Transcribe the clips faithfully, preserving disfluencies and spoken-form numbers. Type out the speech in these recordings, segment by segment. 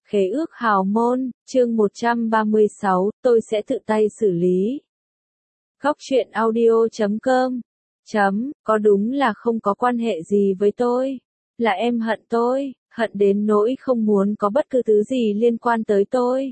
Khế ước hào môn, chương một trăm ba mươi sáu, tôi sẽ tự tay xử lý. Góc truyện audio chấm com Chấm, có đúng là không có quan hệ gì với tôi. Là em hận tôi, hận đến nỗi không muốn có bất cứ thứ gì liên quan tới tôi.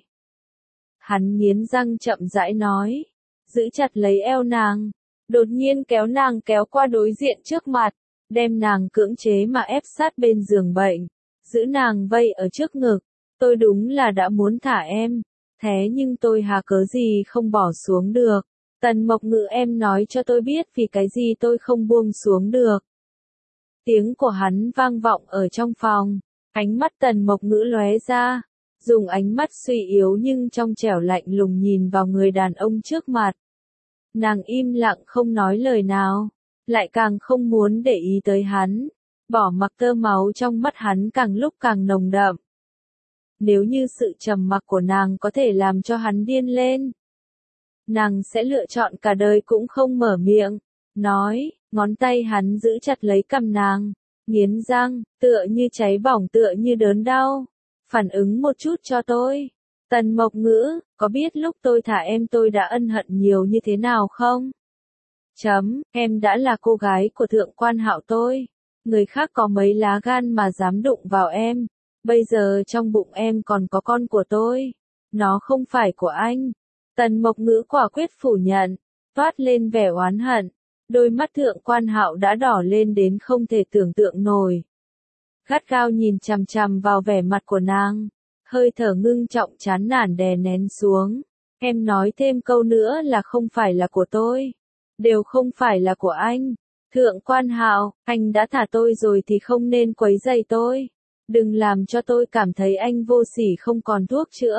Hắn nghiến răng chậm rãi nói, giữ chặt lấy eo nàng, đột nhiên kéo nàng kéo qua đối diện trước mặt, đem nàng cưỡng chế mà ép sát bên giường bệnh, giữ nàng vây ở trước ngực. Tôi đúng là đã muốn thả em, thế nhưng tôi hà cớ gì không bỏ xuống được. Tần Mộc Ngữ, em nói cho tôi biết vì cái gì tôi không buông xuống được. Tiếng của hắn vang vọng ở trong phòng, ánh mắt Tần Mộc Ngữ lóe ra, dùng ánh mắt suy yếu nhưng trong trẻo lạnh lùng nhìn vào người đàn ông trước mặt. Nàng im lặng không nói lời nào, lại càng không muốn để ý tới hắn, bỏ mặc tơ máu trong mắt hắn càng lúc càng nồng đậm. Nếu như sự trầm mặc của nàng có thể làm cho hắn điên lên, nàng sẽ lựa chọn cả đời cũng không mở miệng, nói, ngón tay hắn giữ chặt lấy cằm nàng, nghiến răng, tựa như cháy bỏng tựa như đớn đau, phản ứng một chút cho tôi. Tần Mộc Ngữ, có biết lúc tôi thả em tôi đã ân hận nhiều như thế nào không? Chấm, em đã là cô gái của thượng quan Hạo tôi, người khác có mấy lá gan mà dám đụng vào em. Bây giờ trong bụng em còn có con của tôi, nó không phải của anh. Tần Mộc Ngữ quả quyết phủ nhận, toát lên vẻ oán hận, đôi mắt thượng quan Hạo đã đỏ lên đến không thể tưởng tượng nổi. Gắt gao nhìn chằm chằm vào vẻ mặt của nàng, hơi thở ngưng trọng chán nản đè nén xuống. Em nói thêm câu nữa là không phải là của tôi, đều không phải là của anh. Thượng quan Hạo, anh đã thả tôi rồi thì không nên quấy rầy tôi. Đừng làm cho tôi cảm thấy anh vô sỉ không còn thuốc chữa.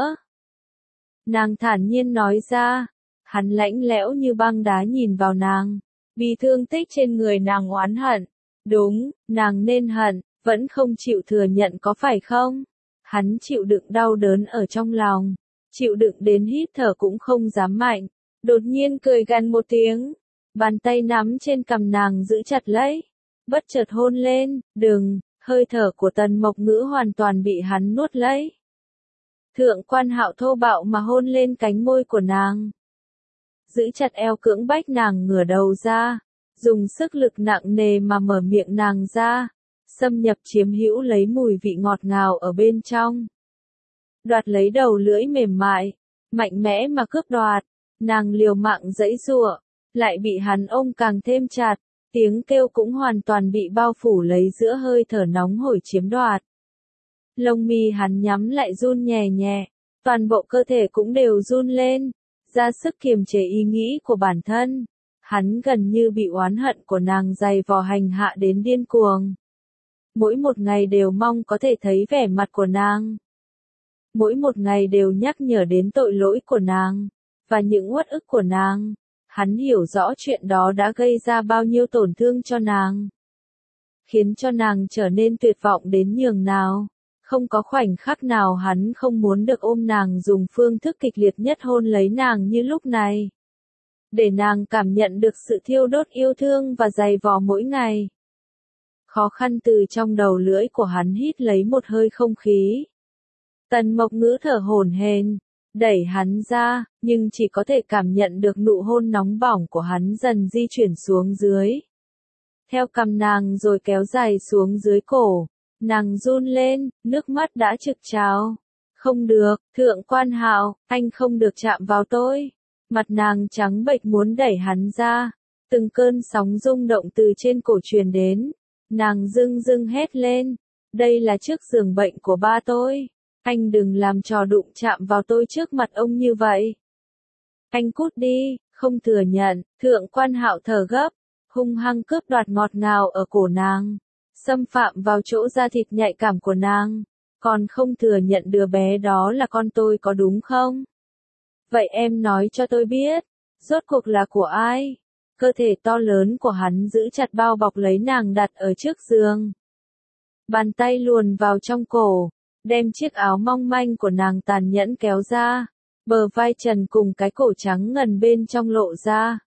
Nàng thản nhiên nói ra, hắn lạnh lẽo như băng đá nhìn vào nàng, vì thương tích trên người nàng oán hận. Đúng, nàng nên hận, vẫn không chịu thừa nhận có phải không? Hắn chịu đựng đau đớn ở trong lòng, chịu đựng đến hít thở cũng không dám mạnh, đột nhiên cười gằn một tiếng, bàn tay nắm trên cằm nàng giữ chặt lấy, bất chợt hôn lên, đừng. Hơi thở của Tần Mộc Ngữ hoàn toàn bị hắn nuốt lấy. Thượng quan Hạo thô bạo mà hôn lên cánh môi của nàng. Giữ chặt eo cưỡng bách nàng ngửa đầu ra, dùng sức lực nặng nề mà mở miệng nàng ra, xâm nhập chiếm hữu lấy mùi vị ngọt ngào ở bên trong. Đoạt lấy đầu lưỡi mềm mại, mạnh mẽ mà cướp đoạt, nàng liều mạng giãy giụa, lại bị hắn ôm càng thêm chặt. Tiếng kêu cũng hoàn toàn bị bao phủ lấy giữa hơi thở nóng hổi chiếm đoạt. Lông mi hắn nhắm lại run nhẹ nhẹ, toàn bộ cơ thể cũng đều run lên, ra sức kiềm chế ý nghĩ của bản thân. Hắn gần như bị oán hận của nàng dày vò hành hạ đến điên cuồng. Mỗi một ngày đều mong có thể thấy vẻ mặt của nàng. Mỗi một ngày đều nhắc nhở đến tội lỗi của nàng, và những uất ức của nàng. Hắn hiểu rõ chuyện đó đã gây ra bao nhiêu tổn thương cho nàng, khiến cho nàng trở nên tuyệt vọng đến nhường nào. Không có khoảnh khắc nào hắn không muốn được ôm nàng dùng phương thức kịch liệt nhất hôn lấy nàng như lúc này, để nàng cảm nhận được sự thiêu đốt yêu thương và dày vò mỗi ngày. Khó khăn từ trong đầu lưỡi của hắn hít lấy một hơi không khí. Tần Mộc Ngữ thở hổn hển, đẩy hắn ra, nhưng chỉ có thể cảm nhận được nụ hôn nóng bỏng của hắn dần di chuyển xuống dưới. Theo cằm nàng rồi kéo dài xuống dưới cổ, nàng run lên, nước mắt đã trực trào. Không được, thượng quan Hạo, anh không được chạm vào tôi. Mặt nàng trắng bệch muốn đẩy hắn ra, từng cơn sóng rung động từ trên cổ truyền đến. Nàng dưng dưng hét lên, đây là trước giường bệnh của ba tôi. Anh đừng làm trò đụng chạm vào tôi trước mặt ông như vậy. Anh cút đi, không thừa nhận. Thượng quan Hạo thở gấp, hung hăng cướp đoạt ngọt ngào ở cổ nàng, xâm phạm vào chỗ da thịt nhạy cảm của nàng, còn không thừa nhận đứa bé đó là con tôi có đúng không? Vậy em nói cho tôi biết, rốt cuộc là của ai? Cơ thể to lớn của hắn giữ chặt bao bọc lấy nàng đặt ở trước giường. Bàn tay luồn vào trong cổ, đem chiếc áo mong manh của nàng tàn nhẫn kéo ra, bờ vai trần cùng cái cổ trắng ngần bên trong lộ ra.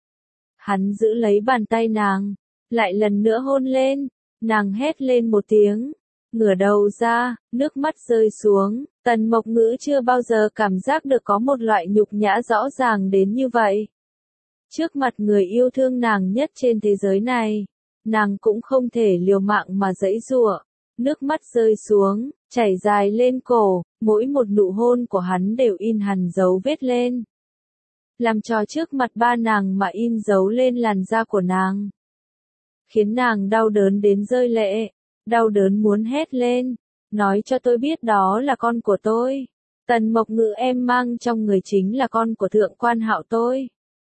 Hắn giữ lấy bàn tay nàng, lại lần nữa hôn lên, nàng hét lên một tiếng, ngửa đầu ra, nước mắt rơi xuống, Tần Mộc Ngữ chưa bao giờ cảm giác được có một loại nhục nhã rõ ràng đến như vậy. Trước mặt người yêu thương nàng nhất trên thế giới này, nàng cũng không thể liều mạng mà giãy giụa. Nước mắt rơi xuống, chảy dài lên cổ, mỗi một nụ hôn của hắn đều in hằn dấu vết lên. Làm trò trước mặt ba nàng mà in dấu lên làn da của nàng. Khiến nàng đau đớn đến rơi lệ, đau đớn muốn hét lên, nói cho tôi biết đó là con của tôi. Tần Mộc Ngữ em mang trong người chính là con của Thượng Quan Hạo tôi.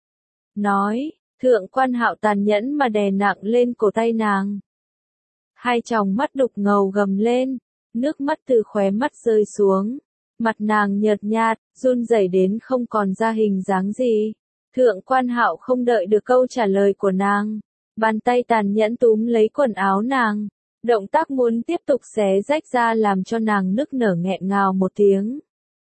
Nói, Thượng Quan Hạo tàn nhẫn mà đè nặng lên cổ tay nàng. Hai tròng mắt đục ngầu gầm lên, nước mắt từ khóe mắt rơi xuống. Mặt nàng nhợt nhạt, run rẩy đến không còn ra hình dáng gì. Thượng Quan Hạo không đợi được câu trả lời của nàng. Bàn tay tàn nhẫn túm lấy quần áo nàng. Động tác muốn tiếp tục xé rách ra làm cho nàng nức nở nghẹn ngào một tiếng.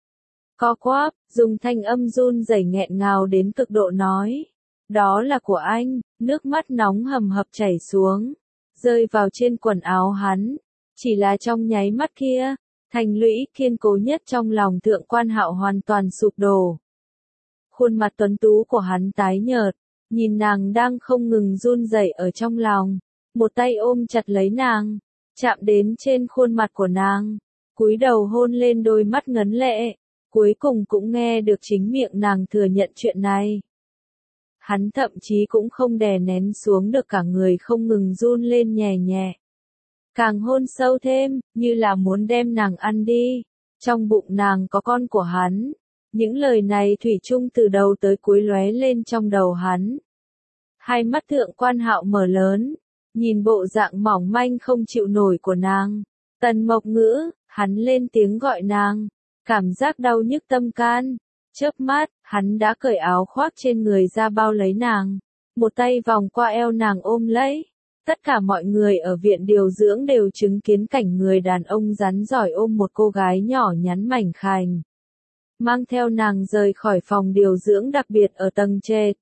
Co quắp, dùng thanh âm run rẩy nghẹn ngào đến cực độ nói. Đó là của anh, nước mắt nóng hầm hập chảy xuống. Rơi vào trên quần áo hắn. Chỉ là trong nháy mắt kia, thành lũy kiên cố nhất trong lòng Thượng Quan Hạo hoàn toàn sụp đổ. Khuôn mặt tuấn tú của hắn tái nhợt, nhìn nàng đang không ngừng run rẩy ở trong lòng, một tay ôm chặt lấy nàng, chạm đến trên khuôn mặt của nàng, cúi đầu hôn lên đôi mắt ngấn lệ, cuối cùng cũng nghe được chính miệng nàng thừa nhận chuyện này. Hắn thậm chí cũng không đè nén xuống được cả người không ngừng run lên nhẹ nhẹ. Càng hôn sâu thêm, như là muốn đem nàng ăn đi. Trong bụng nàng có con của hắn. Những lời này thủy chung từ đầu tới cuối lóe lên trong đầu hắn. Hai mắt Thượng Quan Hạo mở lớn, nhìn bộ dạng mỏng manh không chịu nổi của nàng. Tần Mộc Ngữ, hắn lên tiếng gọi nàng, cảm giác đau nhức tâm can. Chớp mắt, hắn đã cởi áo khoác trên người ra bao lấy nàng, một tay vòng qua eo nàng ôm lấy. Tất cả mọi người ở viện điều dưỡng đều chứng kiến cảnh người đàn ông rắn giỏi ôm một cô gái nhỏ nhắn mảnh khảnh. Mang theo nàng rời khỏi phòng điều dưỡng đặc biệt ở tầng trệt.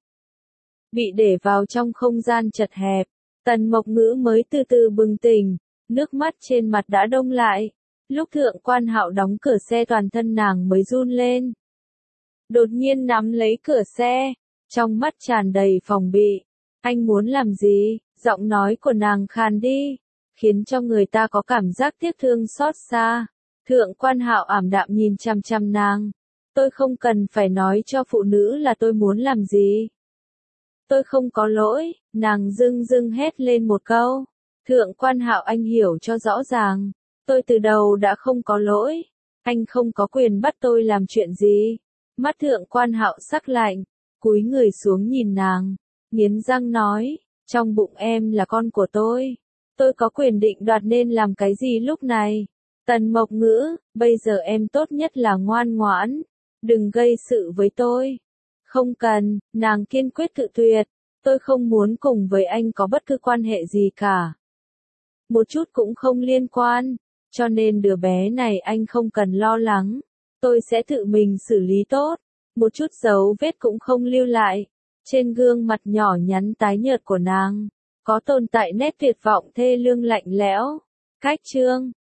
Bị để vào trong không gian chật hẹp, Tần Mộc Ngữ mới từ từ bừng tỉnh, nước mắt trên mặt đã đông lại. Lúc Thượng Quan Hạo đóng cửa xe toàn thân nàng mới run lên. Đột nhiên nắm lấy cửa xe, trong mắt tràn đầy phòng bị. Anh muốn làm gì? Giọng nói của nàng khàn đi, khiến cho người ta có cảm giác tiếc thương xót xa. Thượng Quan Hạo ảm đạm nhìn chăm chăm nàng. Tôi không cần phải nói cho phụ nữ là tôi muốn làm gì. Tôi không có lỗi, nàng dưng dưng hét lên một câu. Thượng Quan Hạo anh hiểu cho rõ ràng. Tôi từ đầu đã không có lỗi. Anh không có quyền bắt tôi làm chuyện gì. Mắt Thượng Quan Hạo sắc lạnh, cúi người xuống nhìn nàng, nghiến răng nói. Trong bụng em là con của tôi. Tôi có quyền định đoạt nên làm cái gì lúc này. Tần Mộc Ngữ, bây giờ em tốt nhất là ngoan ngoãn. Đừng gây sự với tôi. Không cần, nàng kiên quyết cự tuyệt. Tôi không muốn cùng với anh có bất cứ quan hệ gì cả. Một chút cũng không liên quan. Cho nên đứa bé này anh không cần lo lắng. Tôi sẽ tự mình xử lý tốt. Một chút dấu vết cũng không lưu lại. Trên gương mặt nhỏ nhắn tái nhợt của nàng, có tồn tại nét tuyệt vọng thê lương lạnh lẽo. Cách chương